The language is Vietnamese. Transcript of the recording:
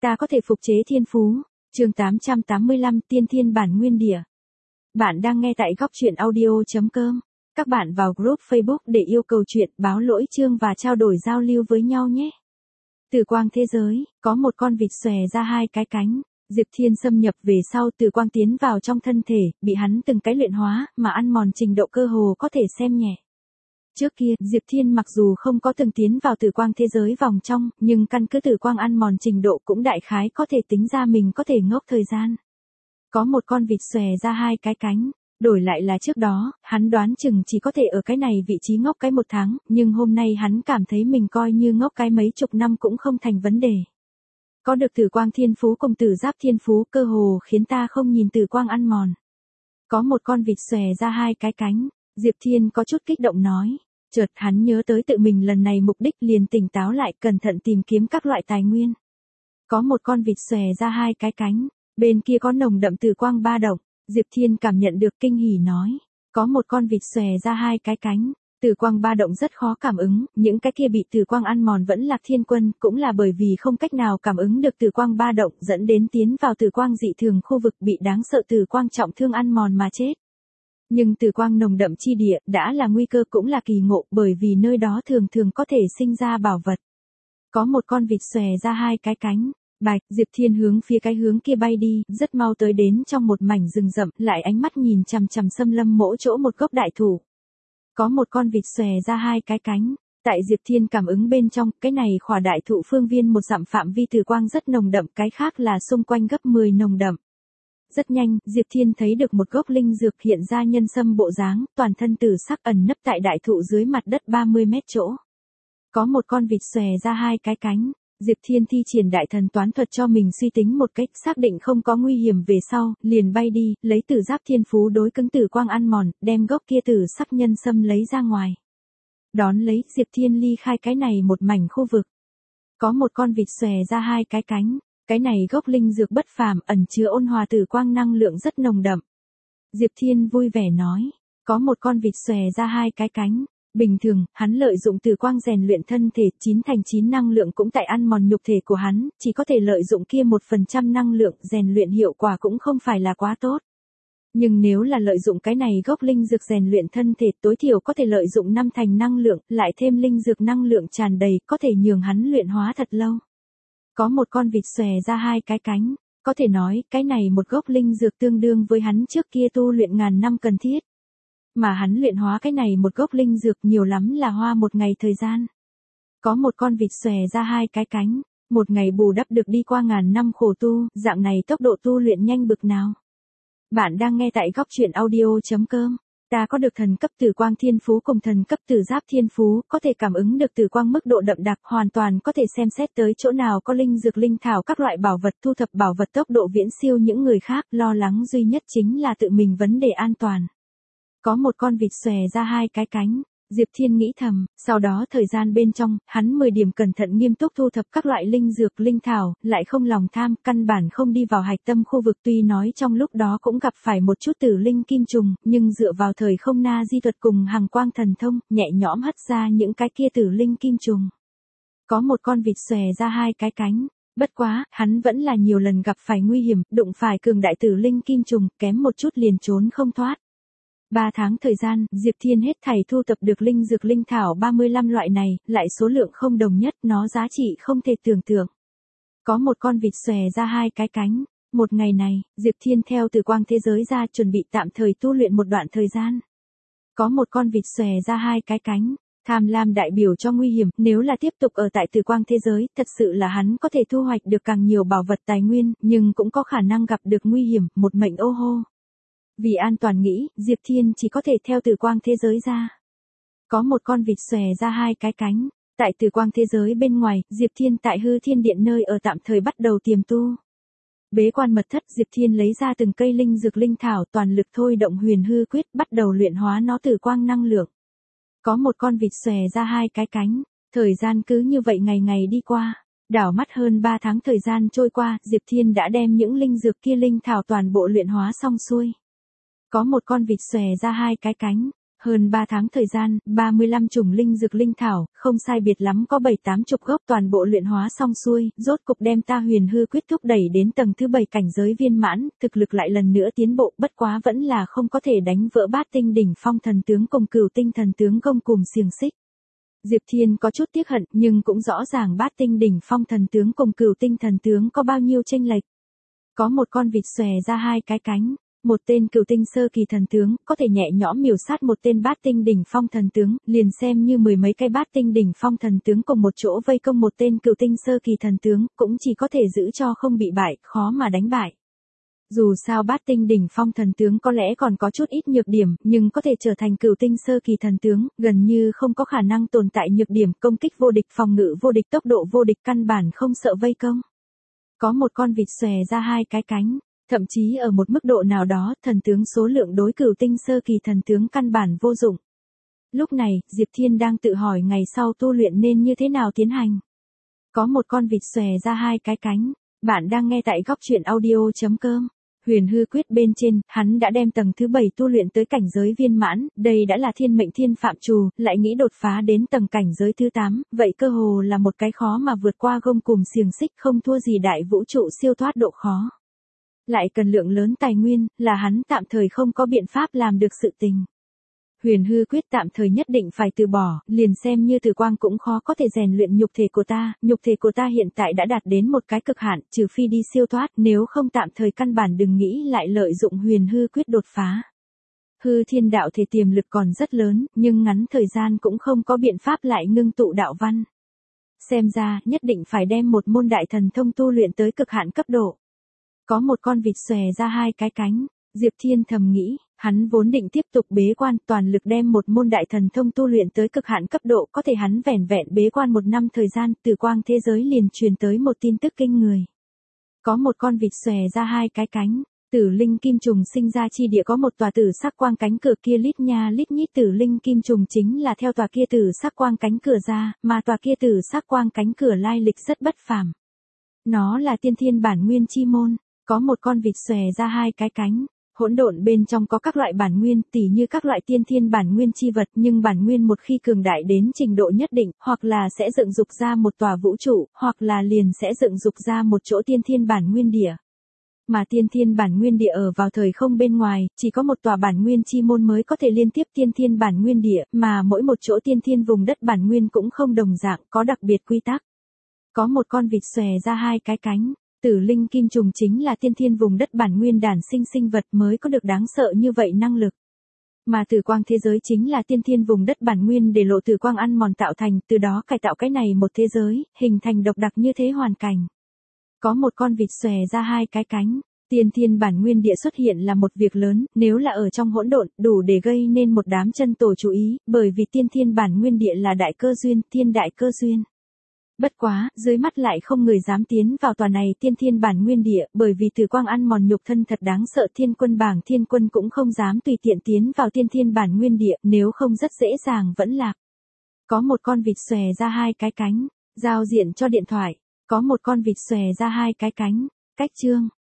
Ta có thể phục chế thiên phú. Chương 885 Tiên Thiên Bản Nguyên Địa. Bạn đang nghe tại góc truyện audio.com. Các bạn vào group Facebook để yêu cầu chuyện, báo lỗi chương và trao đổi giao lưu với nhau nhé. Tử quang thế giới, có một con vịt xòe ra hai cái cánh. Diệp Thiên xâm nhập về sau tử quang tiến vào trong thân thể, bị hắn từng cái luyện hóa, mà ăn mòn trình độ cơ hồ có thể xem nhẹ. Trước kia, Diệp Thiên mặc dù không có từng tiến vào tử quang thế giới vòng trong, nhưng căn cứ tử quang ăn mòn trình độ cũng đại khái có thể tính ra mình có thể ngốc thời gian. Có một con vịt xòe ra hai cái cánh, đổi lại là trước đó, hắn đoán chừng chỉ có thể ở cái này vị trí ngốc cái 1 tháng, nhưng hôm nay hắn cảm thấy mình coi như ngốc cái mấy chục năm cũng không thành vấn đề. Có được tử quang thiên phú cùng tử giáp thiên phú cơ hồ khiến ta không nhìn tử quang ăn mòn. Có một con vịt xòe ra hai cái cánh, Diệp Thiên có chút kích động nói. Chợt hắn nhớ tới tự mình lần này mục đích liền tỉnh táo lại cẩn thận tìm kiếm các loại tài nguyên. Có một con vịt xòe ra hai cái cánh, bên kia có nồng đậm tử quang ba động, Diệp Thiên cảm nhận được kinh hỉ nói. Có một con vịt xòe ra hai cái cánh, tử quang ba động rất khó cảm ứng, những cái kia bị tử quang ăn mòn vẫn là thiên quân, cũng là bởi vì không cách nào cảm ứng được tử quang ba động dẫn đến tiến vào tử quang dị thường khu vực bị đáng sợ tử quang trọng thương ăn mòn mà chết. Nhưng tử quang nồng đậm chi địa đã là nguy cơ cũng là kỳ ngộ bởi vì nơi đó thường thường có thể sinh ra bảo vật. Có một con vịt xòe ra hai cái cánh, bạch, Diệp Thiên hướng phía cái hướng kia bay đi, rất mau tới đến trong một mảnh rừng rậm, lại ánh mắt nhìn chằm chằm xâm lâm mỗi chỗ một gốc đại thụ. Có một con vịt xòe ra hai cái cánh, tại Diệp Thiên cảm ứng bên trong, cái này khỏa đại thụ phương viên 1 dặm phạm vi tử quang rất nồng đậm, cái khác là xung quanh gấp 10 nồng đậm. Rất nhanh, Diệp Thiên thấy được một gốc linh dược hiện ra nhân sâm bộ dáng, toàn thân tử sắc ẩn nấp tại đại thụ dưới mặt đất 30 mét chỗ. Có một con vịt xòe ra hai cái cánh, Diệp Thiên thi triển đại thần toán thuật cho mình suy tính một cách xác định không có nguy hiểm về sau, liền bay đi, lấy tử giáp thiên phú đối cứng tử quang ăn mòn, đem gốc kia tử sắc nhân sâm lấy ra ngoài. Đón lấy, Diệp Thiên ly khai cái này một mảnh khu vực. Có một con vịt xòe ra hai cái cánh. Cái này gốc linh dược bất phàm ẩn chứa ôn hòa tử quang năng lượng rất nồng đậm. Diệp Thiên vui vẻ nói, có một con vịt xòe ra hai cái cánh. Bình thường, hắn lợi dụng tử quang rèn luyện thân thể 9 thành 9 năng lượng cũng tại ăn mòn nhục thể của hắn, chỉ có thể lợi dụng kia 1% năng lượng rèn luyện hiệu quả cũng không phải là quá tốt. Nhưng nếu là lợi dụng cái này gốc linh dược rèn luyện thân thể tối thiểu có thể lợi dụng 5 thành năng lượng, lại thêm linh dược năng lượng tràn đầy có thể nhường hắn luyện hóa thật lâu. Có một con vịt xòe ra hai cái cánh, có thể nói cái này một gốc linh dược tương đương với hắn trước kia tu luyện ngàn năm cần thiết. Mà hắn luyện hóa cái này một gốc linh dược nhiều lắm là hoa 1 ngày thời gian. Có một con vịt xòe ra hai cái cánh, 1 ngày bù đắp được đi qua ngàn năm khổ tu, dạng này tốc độ tu luyện nhanh bực nào. Bạn đang nghe tại góc truyện audio.com. Ta có được thần cấp tử quang thiên phú cùng thần cấp tử giáp thiên phú, có thể cảm ứng được tử quang mức độ đậm đặc, hoàn toàn có thể xem xét tới chỗ nào có linh dược linh thảo các loại bảo vật, thu thập bảo vật tốc độ viễn siêu những người khác, lo lắng duy nhất chính là tự mình vấn đề an toàn. Có một con vịt xòe ra hai cái cánh, Diệp Thiên nghĩ thầm, sau đó thời gian bên trong, hắn 10 điểm cẩn thận nghiêm túc thu thập các loại linh dược linh thảo, lại không lòng tham, căn bản không đi vào hạch tâm khu vực, tuy nói trong lúc đó cũng gặp phải một chút tử linh kim trùng, nhưng dựa vào thời không na di thuật cùng hằng quang thần thông, nhẹ nhõm hất ra những cái kia tử linh kim trùng. Có một con vịt xòe ra hai cái cánh, bất quá, hắn vẫn là nhiều lần gặp phải nguy hiểm, đụng phải cường đại tử linh kim trùng, kém một chút liền trốn không thoát. 3 tháng thời gian, Diệp Thiên hết thảy thu tập được linh dược linh thảo 35 loại này, lại số lượng không đồng nhất, nó giá trị không thể tưởng tượng. Có một con vịt xòe ra hai cái cánh, một ngày này, Diệp Thiên theo tử quang thế giới ra chuẩn bị tạm thời tu luyện một đoạn thời gian. Có một con vịt xòe ra hai cái cánh, tham lam đại biểu cho nguy hiểm, nếu là tiếp tục ở tại tử quang thế giới, thật sự là hắn có thể thu hoạch được càng nhiều bảo vật tài nguyên, nhưng cũng có khả năng gặp được nguy hiểm, một mệnh ô hô. Vì an toàn nghĩ, Diệp Thiên chỉ có thể theo tử quang thế giới ra. Có một con vịt xòe ra hai cái cánh, tại tử quang thế giới bên ngoài, Diệp Thiên tại hư thiên điện nơi ở tạm thời bắt đầu tiềm tu. Bế quan mật thất, Diệp Thiên lấy ra từng cây linh dược linh thảo, toàn lực thôi động huyền hư quyết, bắt đầu luyện hóa nó tử quang năng lượng. Có một con vịt xòe ra hai cái cánh, thời gian cứ như vậy ngày ngày đi qua. Đảo mắt hơn 3 tháng thời gian trôi qua, Diệp Thiên đã đem những linh dược kia linh thảo toàn bộ luyện hóa xong xuôi. Có một con vịt xòe ra hai cái cánh, Hơn 3 tháng thời gian, 35 chủng linh dược linh thảo, không sai biệt lắm có 7-8 chục gốc toàn bộ luyện hóa xong xuôi, rốt cục đem ta huyền hư quyết thúc đẩy đến tầng thứ 7 cảnh giới viên mãn, thực lực lại lần nữa tiến bộ, bất quá vẫn là không có thể đánh vỡ bát tinh đỉnh phong thần tướng cùng cửu tinh thần tướng gông cùm xiềng xích. Diệp Thiên có chút tiếc hận, nhưng cũng rõ ràng bát tinh đỉnh phong thần tướng cùng cửu tinh thần tướng có bao nhiêu chênh lệch. Có một con vịt xòe ra hai cái cánh. Một tên cửu tinh sơ kỳ thần tướng, có thể nhẹ nhõm miểu sát một tên bát tinh đỉnh phong thần tướng, liền xem như mười mấy cái bát tinh đỉnh phong thần tướng cùng một chỗ vây công một tên cửu tinh sơ kỳ thần tướng, cũng chỉ có thể giữ cho không bị bại, khó mà đánh bại. Dù sao bát tinh đỉnh phong thần tướng có lẽ còn có chút ít nhược điểm, nhưng có thể trở thành cửu tinh sơ kỳ thần tướng, gần như không có khả năng tồn tại nhược điểm, công kích vô địch, phòng ngự vô địch, tốc độ vô địch, căn bản không sợ vây công. Có một con vịt xòe ra hai cái cánh. Thậm chí ở một mức độ nào đó, thần tướng số lượng đối cửu tinh sơ kỳ thần tướng căn bản vô dụng. Lúc này, Diệp Thiên đang tự hỏi ngày sau tu luyện nên như thế nào tiến hành. Có một con vịt xòe ra hai cái cánh. Bạn đang nghe tại góc truyện audio.com. Huyền hư quyết bên trên, hắn đã đem tầng thứ 7 tu luyện tới cảnh giới viên mãn, đây đã là thiên mệnh thiên phạm trù, lại nghĩ đột phá đến tầng cảnh giới thứ 8, vậy cơ hồ là một cái khó mà vượt qua gông cùm xiềng xích, không thua gì đại vũ trụ siêu thoát độ khó. Lại cần lượng lớn tài nguyên, là hắn tạm thời không có biện pháp làm được sự tình. Huyền hư quyết tạm thời nhất định phải từ bỏ, liền xem như tử quang cũng khó có thể rèn luyện nhục thể của ta hiện tại đã đạt đến một cái cực hạn, trừ phi đi siêu thoát, nếu không tạm thời căn bản đừng nghĩ lại lợi dụng huyền hư quyết đột phá. Hư thiên đạo thể tiềm lực còn rất lớn, nhưng ngắn thời gian cũng không có biện pháp lại ngưng tụ đạo văn. Xem ra, nhất định phải đem một môn đại thần thông tu luyện tới cực hạn cấp độ. Có một con vịt xòe ra hai cái cánh, Diệp Thiên thầm nghĩ, hắn vốn định tiếp tục bế quan toàn lực đem một môn đại thần thông tu luyện tới cực hạn cấp độ, có thể hắn vẻn vẹn bế quan 1 năm thời gian, từ quang thế giới liền truyền tới một tin tức kinh người. Có một con vịt xòe ra hai cái cánh, tử linh kim trùng sinh ra chi địa có một tòa tử sắc quang cánh cửa kia lít nha lít nhít tử linh kim trùng chính là theo tòa kia tử sắc quang cánh cửa ra, mà tòa kia tử sắc quang cánh cửa lai lịch rất bất phàm. Nó là tiên thiên bản nguyên chi môn. Có một con vịt xòe ra hai cái cánh, hỗn độn bên trong có các loại bản nguyên, tỉ như các loại tiên thiên bản nguyên chi vật, nhưng bản nguyên một khi cường đại đến trình độ nhất định, hoặc là sẽ dựng dục ra một tòa vũ trụ, hoặc là liền sẽ dựng dục ra một chỗ tiên thiên bản nguyên địa. Mà tiên thiên bản nguyên địa ở vào thời không bên ngoài, chỉ có một tòa bản nguyên chi môn mới có thể liên tiếp tiên thiên bản nguyên địa, mà mỗi một chỗ tiên thiên vùng đất bản nguyên cũng không đồng dạng, có đặc biệt quy tắc. Có một con vịt xòe ra hai cái cánh. Tử linh kim trùng chính là tiên thiên vùng đất bản nguyên đản sinh sinh vật mới có được đáng sợ như vậy năng lực. Mà tử quang thế giới chính là tiên thiên vùng đất bản nguyên để lộ tử quang ăn mòn tạo thành, từ đó cải tạo cái này một thế giới, hình thành độc đặc như thế hoàn cảnh. Có một con vịt xòe ra hai cái cánh, tiên thiên bản nguyên địa xuất hiện là một việc lớn, nếu là ở trong hỗn độn, đủ để gây nên một đám chân tổ chú ý, bởi vì tiên thiên bản nguyên địa là đại cơ duyên, thiên đại cơ duyên. Bất quá, dưới mắt lại không người dám tiến vào tòa này tiên thiên bản nguyên địa, bởi vì tử quang ăn mòn nhục thân thật đáng sợ, thiên quân bảng thiên quân cũng không dám tùy tiện tiến vào tiên thiên bản nguyên địa, nếu không rất dễ dàng vẫn lạc. Có một con vịt xòe ra hai cái cánh, giao diện cho điện thoại, có một con vịt xòe ra hai cái cánh, cách chương,